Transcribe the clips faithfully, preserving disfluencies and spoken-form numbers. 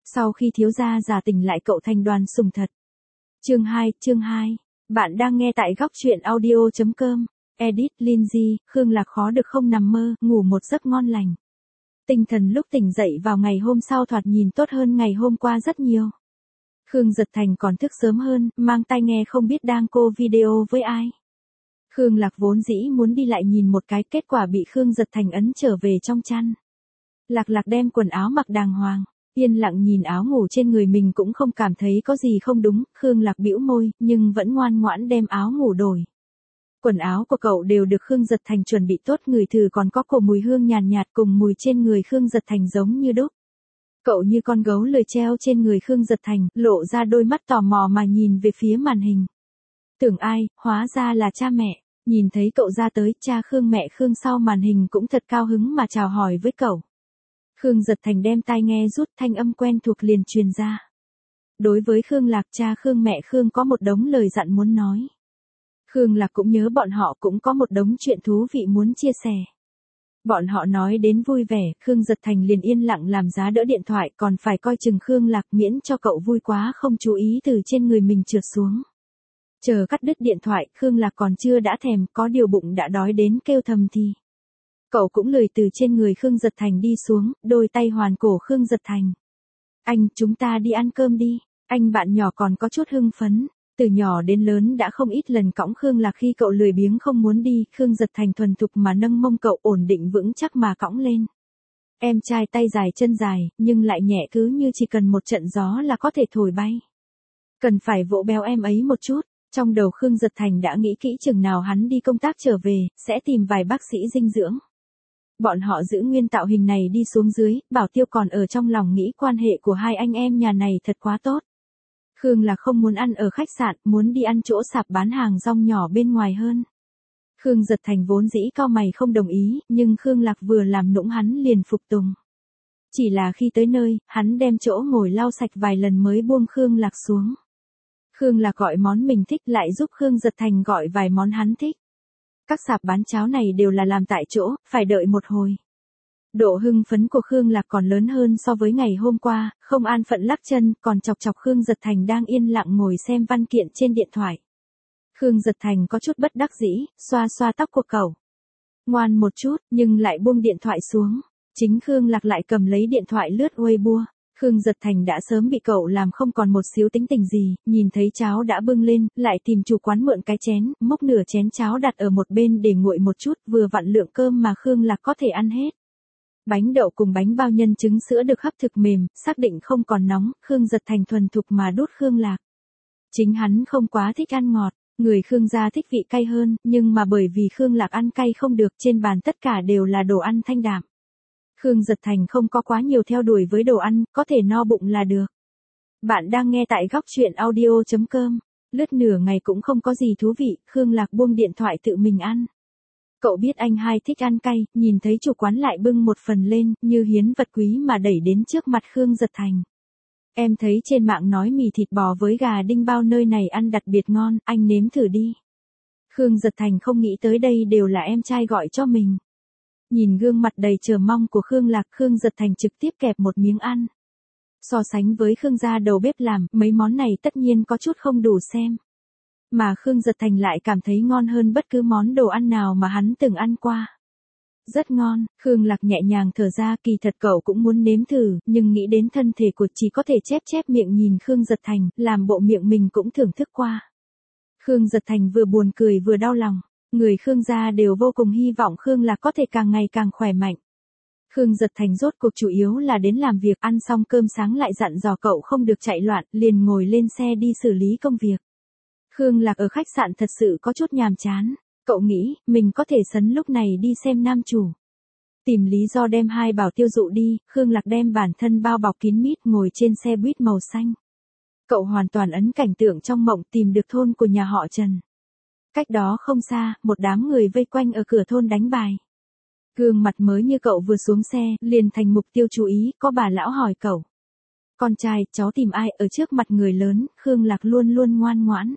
Sau khi thiếu gia giả tỉnh lại cậu thành đoàn sùng thật. Chương hai, chương hai. Bạn đang nghe tại góc truyện audio chấm com. Edit Lindsay, Khương Lạc khó được không nằm mơ, ngủ một giấc ngon lành. Tinh thần lúc tỉnh dậy vào ngày hôm sau thoạt nhìn tốt hơn ngày hôm qua rất nhiều. Khương Giật Thành còn thức sớm hơn, mang tai nghe không biết đang cô video với ai. Khương Lạc vốn dĩ muốn đi lại nhìn một cái, kết quả bị Khương Giật Thành ấn trở về trong chăn. Lạc Lạc đem quần áo mặc đàng hoàng, yên lặng nhìn áo ngủ trên người mình cũng không cảm thấy có gì không đúng, Khương Lạc bĩu môi, nhưng vẫn ngoan ngoãn đem áo ngủ đổi. Quần áo của cậu đều được Khương Giật Thành chuẩn bị tốt, ngửi thử còn có cổ mùi hương nhàn nhạt, nhạt cùng mùi trên người Khương Giật Thành giống như đúc. Cậu như con gấu lười treo trên người Khương Giật Thành, lộ ra đôi mắt tò mò mà nhìn về phía màn hình. Tưởng ai, hóa ra là cha mẹ, nhìn thấy cậu ra tới, cha Khương mẹ Khương sau màn hình cũng thật cao hứng mà chào hỏi với cậu. Khương Giật Thành đem tai nghe rút, thanh âm quen thuộc liền truyền ra. Đối với Khương Lạc, cha Khương mẹ Khương có một đống lời dặn muốn nói. Khương Lạc cũng nhớ bọn họ cũng có một đống chuyện thú vị muốn chia sẻ. Bọn họ nói đến vui vẻ, Khương Giật Thành liền yên lặng làm giá đỡ điện thoại, còn phải coi chừng Khương Lạc miễn cho cậu vui quá không chú ý từ trên người mình trượt xuống. Chờ cắt đứt điện thoại, Khương Lạc còn chưa đã thèm, có điều bụng đã đói đến kêu thầm thì. Cậu cũng lười từ trên người Khương Giật Thành đi xuống, đôi tay hoàn cổ Khương Giật Thành. Anh, chúng ta đi ăn cơm đi. Anh bạn nhỏ còn có chút hưng phấn. Từ nhỏ đến lớn đã không ít lần cõng Khương Lạc khi cậu lười biếng không muốn đi, Khương Giật Thành thuần thục mà nâng mông cậu ổn định vững chắc mà cõng lên. Em trai tay dài chân dài, nhưng lại nhẹ cứ như chỉ cần một trận gió là có thể thổi bay. Cần phải vỗ béo em ấy một chút. Trong đầu Khương Giật Thành đã nghĩ kỹ chừng nào hắn đi công tác trở về, sẽ tìm vài bác sĩ dinh dưỡng. Bọn họ giữ nguyên tạo hình này đi xuống dưới, Bảo Tiêu còn ở trong lòng nghĩ quan hệ của hai anh em nhà này thật quá tốt. Khương là không muốn ăn ở khách sạn, muốn đi ăn chỗ sạp bán hàng rong nhỏ bên ngoài hơn. Khương Giật Thành vốn dĩ cau mày không đồng ý, nhưng Khương Lạc vừa làm nũng hắn liền phục tùng. Chỉ là khi tới nơi, hắn đem chỗ ngồi lau sạch vài lần mới buông Khương Lạc xuống. Khương Lạc gọi món mình thích lại giúp Khương Giật Thành gọi vài món hắn thích. Các sạp bán cháo này đều là làm tại chỗ, phải đợi một hồi. Độ hưng phấn của Khương Lạc còn lớn hơn so với ngày hôm qua, không an phận lắc chân, còn chọc chọc Khương Giật Thành đang yên lặng ngồi xem văn kiện trên điện thoại. Khương Giật Thành có chút bất đắc dĩ, xoa xoa tóc của cậu. Ngoan một chút, nhưng lại buông điện thoại xuống. Chính Khương Lạc lại cầm lấy điện thoại lướt Weibo. Khương Giật Thành đã sớm bị cậu làm không còn một xíu tính tình gì, nhìn thấy cháo đã bưng lên, lại tìm chủ quán mượn cái chén, múc nửa chén cháo đặt ở một bên để nguội một chút, vừa vặn lượng cơm mà Khương Lạc có thể ăn hết. Bánh đậu cùng bánh bao nhân trứng sữa được hấp thực mềm, xác định không còn nóng, Khương Giật Thành thuần thục mà đút Khương Lạc. Chính hắn không quá thích ăn ngọt, người Khương gia thích vị cay hơn, nhưng mà bởi vì Khương Lạc ăn cay không được, trên bàn tất cả đều là đồ ăn thanh đạm. Khương Giật Thành không có quá nhiều theo đuổi với đồ ăn, có thể no bụng là được. Bạn đang nghe tại góc truyện audio chấm com. Lướt nửa ngày cũng không có gì thú vị, Khương Lạc buông điện thoại tự mình ăn. Cậu biết anh hai thích ăn cay, nhìn thấy chủ quán lại bưng một phần lên, như hiến vật quý mà đẩy đến trước mặt Khương Giật Thành. Em thấy trên mạng nói mì thịt bò với gà đinh bao nơi này ăn đặc biệt ngon, anh nếm thử đi. Khương Giật Thành không nghĩ tới đây đều là em trai gọi cho mình. Nhìn gương mặt đầy chờ mong của Khương Lạc, Khương Giật Thành trực tiếp kẹp một miếng ăn. So sánh với Khương gia đầu bếp làm, mấy món này tất nhiên có chút không đủ xem. Mà Khương Giật Thành lại cảm thấy ngon hơn bất cứ món đồ ăn nào mà hắn từng ăn qua. Rất ngon, Khương Lạc nhẹ nhàng thở ra, kỳ thật cậu cũng muốn nếm thử, nhưng nghĩ đến thân thể của chỉ có thể chép chép miệng nhìn Khương Giật Thành, làm bộ miệng mình cũng thưởng thức qua. Khương Giật Thành vừa buồn cười vừa đau lòng. Người Khương gia đều vô cùng hy vọng Khương Lạc có thể càng ngày càng khỏe mạnh. Khương Giật Thành rốt cuộc chủ yếu là đến làm việc, ăn xong cơm sáng lại dặn dò cậu không được chạy loạn, liền ngồi lên xe đi xử lý công việc. Khương Lạc ở khách sạn thật sự có chút nhàm chán, cậu nghĩ mình có thể sấn lúc này đi xem nam chủ. Tìm lý do đem hai Bảo Tiêu dụ đi, Khương Lạc đem bản thân bao bọc kín mít ngồi trên xe buýt màu xanh. Cậu hoàn toàn ấn cảnh tượng trong mộng, tìm được thôn của nhà họ Trần. Cách đó không xa, một đám người vây quanh ở cửa thôn đánh bài. Gương mặt mới như cậu vừa xuống xe, liền thành mục tiêu chú ý, có bà lão hỏi cậu. Con trai, cháu tìm ai? Ở trước mặt người lớn, Khương Lạc luôn luôn ngoan ngoãn.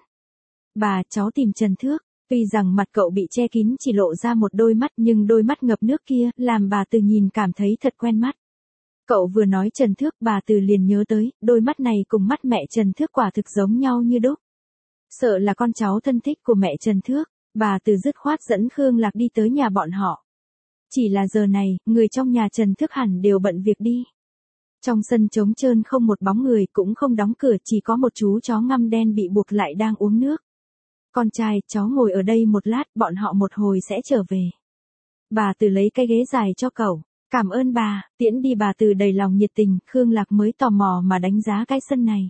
Bà, cháu tìm Trần Thước. Tuy rằng mặt cậu bị che kín chỉ lộ ra một đôi mắt, nhưng đôi mắt ngập nước kia, làm bà từ nhìn cảm thấy thật quen mắt. Cậu vừa nói Trần Thước, bà Từ liền nhớ tới, đôi mắt này cùng mắt mẹ Trần Thước quả thực giống nhau như đúc. Sợ là con cháu thân thích của mẹ Trần Thước, bà Từ dứt khoát dẫn Khương Lạc đi tới nhà bọn họ. Chỉ là giờ này, người trong nhà Trần Thước hẳn đều bận việc đi. Trong sân trống trơn không một bóng người, cũng không đóng cửa, chỉ có một chú chó ngăm đen bị buộc lại đang uống nước. Con trai, cháu ngồi ở đây một lát, bọn họ một hồi sẽ trở về. Bà Từ lấy cái ghế dài cho cậu. Cảm ơn bà, tiễn đi. Bà Từ đầy lòng nhiệt tình, Khương Lạc mới tò mò mà đánh giá cái sân này.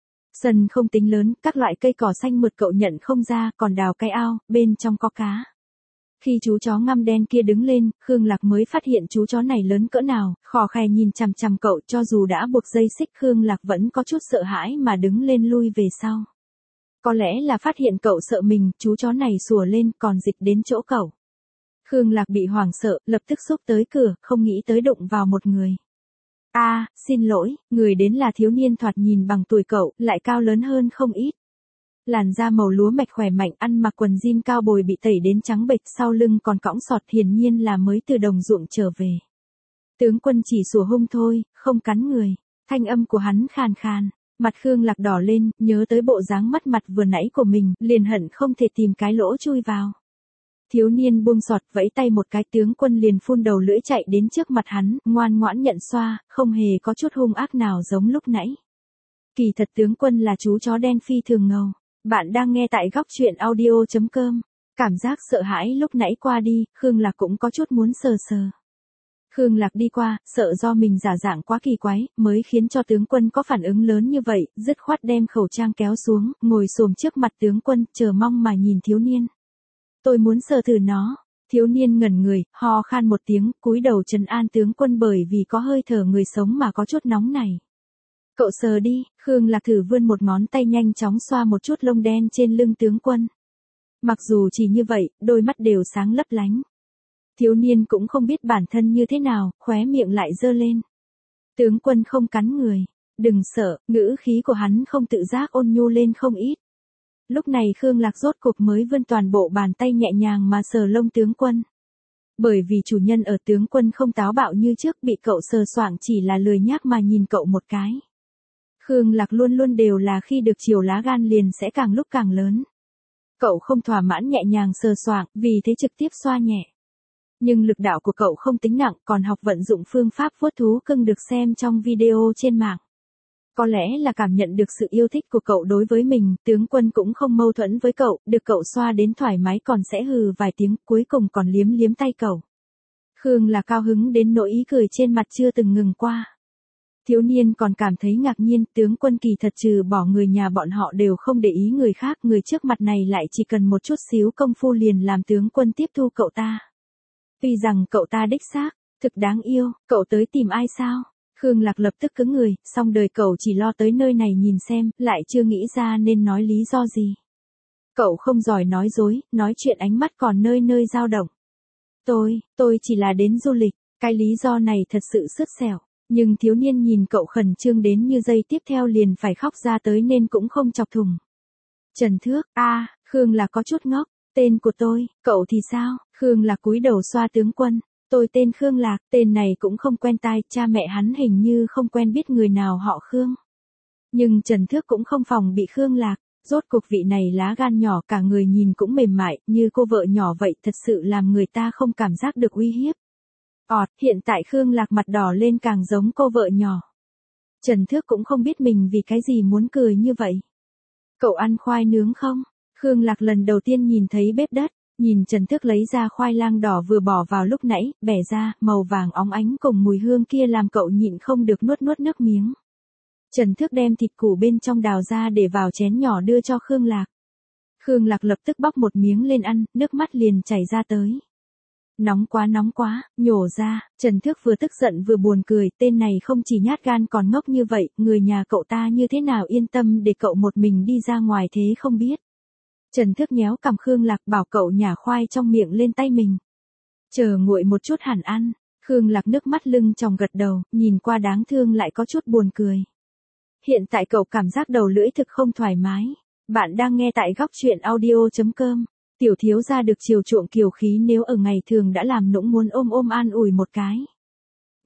Sân không tính lớn, các loại cây cỏ xanh mượt cậu nhận không ra, còn đào cái ao, bên trong có cá. Khi chú chó ngăm đen kia đứng lên, Khương Lạc mới phát hiện chú chó này lớn cỡ nào, khò khè nhìn chằm chằm cậu, cho dù đã buộc dây xích Khương Lạc vẫn có chút sợ hãi mà đứng lên lui về sau. Có lẽ là phát hiện cậu sợ mình, chú chó này sủa lên còn dịch đến chỗ cậu. Khương Lạc bị hoảng sợ, lập tức xúc tới cửa, không nghĩ tới đụng vào một người. A, à, xin lỗi, người đến là thiếu niên thoạt nhìn bằng tuổi cậu, lại cao lớn hơn không ít. Làn da màu lúa mạch khỏe mạnh, ăn mặc quần jean cao bồi bị tẩy đến trắng bệch, sau lưng còn cõng sọt, hiển nhiên là mới từ đồng ruộng trở về. Tướng quân chỉ sủa hung thôi, không cắn người. Thanh âm của hắn khàn khàn, mặt Khương Lạc đỏ lên, nhớ tới bộ dáng mất mặt vừa nãy của mình, liền hận không thể tìm cái lỗ chui vào. Thiếu niên buông sọt, vẫy tay một cái, tướng quân liền phun đầu lưỡi chạy đến trước mặt hắn, ngoan ngoãn nhận xoa, không hề có chút hung ác nào giống lúc nãy. Kỳ thật tướng quân là chú chó đen phi thường ngầu. Bạn đang nghe tại góc truyện audio chấm com. Cảm giác sợ hãi lúc nãy qua đi, Khương Lạc cũng có chút muốn sờ sờ. Khương Lạc đi qua, sợ do mình giả dạng quá kỳ quái, mới khiến cho tướng quân có phản ứng lớn như vậy, dứt khoát đem khẩu trang kéo xuống, ngồi xổm trước mặt tướng quân, chờ mong mà nhìn thiếu niên. Tôi muốn sờ thử nó. Thiếu niên ngẩn người, ho khan một tiếng, cúi đầu trấn an tướng quân bởi vì có hơi thở người sống mà có chút nóng này. Cậu sờ đi. Khương Lạc thử vươn một ngón tay nhanh chóng xoa một chút lông đen trên lưng tướng quân. Mặc dù chỉ như vậy, đôi mắt đều sáng lấp lánh. Thiếu niên cũng không biết bản thân như thế nào, khóe miệng lại giơ lên. Tướng quân không cắn người. Đừng sợ, ngữ khí của hắn không tự giác ôn nhu lên không ít. Lúc này Khương Lạc rốt cục mới vươn toàn bộ bàn tay nhẹ nhàng mà sờ lông tướng quân. Bởi vì chủ nhân ở tướng quân không táo bạo như trước, bị cậu sờ soạng chỉ là lười nhác mà nhìn cậu một cái. Khương Lạc luôn luôn đều là khi được chiều lá gan liền sẽ càng lúc càng lớn. Cậu không thỏa mãn nhẹ nhàng sờ soạng, vì thế trực tiếp xoa nhẹ. Nhưng lực đạo của cậu không tính nặng, còn học vận dụng phương pháp vuốt thú cưng được xem trong video trên mạng. Có lẽ là cảm nhận được sự yêu thích của cậu đối với mình, tướng quân cũng không mâu thuẫn với cậu, được cậu xoa đến thoải mái còn sẽ hừ vài tiếng, cuối cùng còn liếm liếm tay cậu. Khương là cao hứng đến nỗi ý cười trên mặt chưa từng ngừng qua. Thiếu niên còn cảm thấy ngạc nhiên, tướng quân kỳ thật trừ bỏ người nhà bọn họ đều không để ý người khác, người trước mặt này lại chỉ cần một chút xíu công phu liền làm tướng quân tiếp thu cậu ta. Tuy rằng cậu ta đích xác, thực đáng yêu, cậu tới tìm ai sao? Khương Lạc lập tức cứng người, xong đời cậu chỉ lo tới nơi này nhìn xem, lại chưa nghĩ ra nên nói lý do gì. Cậu không giỏi nói dối, nói chuyện ánh mắt còn nơi nơi dao động. Tôi, tôi chỉ là đến du lịch, cái lý do này thật sự sứt sẹo. Nhưng thiếu niên nhìn cậu khẩn trương đến như giây tiếp theo liền phải khóc ra tới nên cũng không chọc thùng. Trần Thước, a, à, Khương Lạc có chút ngốc, tên của tôi, cậu thì sao? Khương Lạc cúi đầu xoa tướng quân. Tôi tên Khương Lạc, tên này cũng không quen tai, cha mẹ hắn hình như không quen biết người nào họ Khương. Nhưng Trần Thước cũng không phòng bị Khương Lạc, rốt cuộc vị này lá gan nhỏ, cả người nhìn cũng mềm mại, như cô vợ nhỏ vậy, thật sự làm người ta không cảm giác được uy hiếp. Ọt, hiện tại Khương Lạc mặt đỏ lên càng giống cô vợ nhỏ. Trần Thước cũng không biết mình vì cái gì muốn cười như vậy. Cậu ăn khoai nướng không? Khương Lạc lần đầu tiên nhìn thấy bếp đất. Nhìn Trần Thước lấy ra khoai lang đỏ vừa bỏ vào lúc nãy, bẻ ra, màu vàng óng ánh cùng mùi hương kia làm cậu nhịn không được nuốt nuốt nước miếng. Trần Thước đem thịt củ bên trong đào ra để vào chén nhỏ đưa cho Khương Lạc. Khương Lạc lập tức bóc một miếng lên ăn, nước mắt liền chảy ra tới. Nóng quá nóng quá, nhổ ra, Trần Thước vừa tức giận vừa buồn cười, tên này không chỉ nhát gan còn ngốc như vậy, người nhà cậu ta như thế nào yên tâm để cậu một mình đi ra ngoài thế không biết. Trần Thước nhéo cằm Khương Lạc bảo cậu nhả khoai trong miệng lên tay mình. Chờ nguội một chút hẳn ăn. Khương Lạc nước mắt lưng tròng gật đầu, nhìn qua đáng thương lại có chút buồn cười. Hiện tại cậu cảm giác đầu lưỡi thực không thoải mái. Bạn đang nghe tại góc truyện audio chấm com. Tiểu thiếu gia được chiều chuộng kiều khí nếu ở ngày thường đã làm nũng muốn ôm ôm an ủi một cái.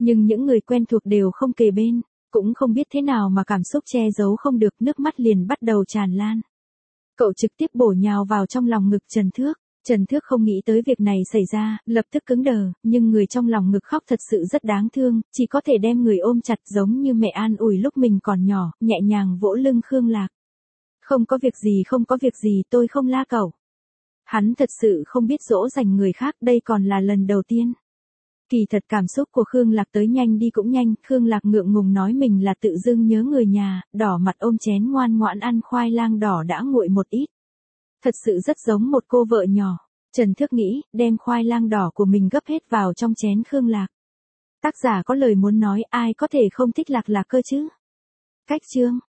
Nhưng những người quen thuộc đều không kề bên, cũng không biết thế nào mà cảm xúc che giấu không được, nước mắt liền bắt đầu tràn lan. Cậu trực tiếp bổ nhào vào trong lòng ngực Trần Thước. Trần Thước không nghĩ tới việc này xảy ra, lập tức cứng đờ, nhưng người trong lòng ngực khóc thật sự rất đáng thương, chỉ có thể đem người ôm chặt giống như mẹ an ủi lúc mình còn nhỏ, nhẹ nhàng vỗ lưng Khương Lạc. Không có việc gì, không có việc gì, tôi không la cậu. Hắn thật sự không biết dỗ dành người khác, đây còn là lần đầu tiên. Kỳ thật cảm xúc của Khương Lạc tới nhanh đi cũng nhanh, Khương Lạc ngượng ngùng nói mình là tự dưng nhớ người nhà, đỏ mặt ôm chén ngoan ngoãn ăn khoai lang đỏ đã nguội một ít. Thật sự rất giống một cô vợ nhỏ. Trần Thước nghĩ, đem khoai lang đỏ của mình gấp hết vào trong chén Khương Lạc. Tác giả có lời muốn nói, ai có thể không thích Lạc Lạc cơ chứ? Cách chương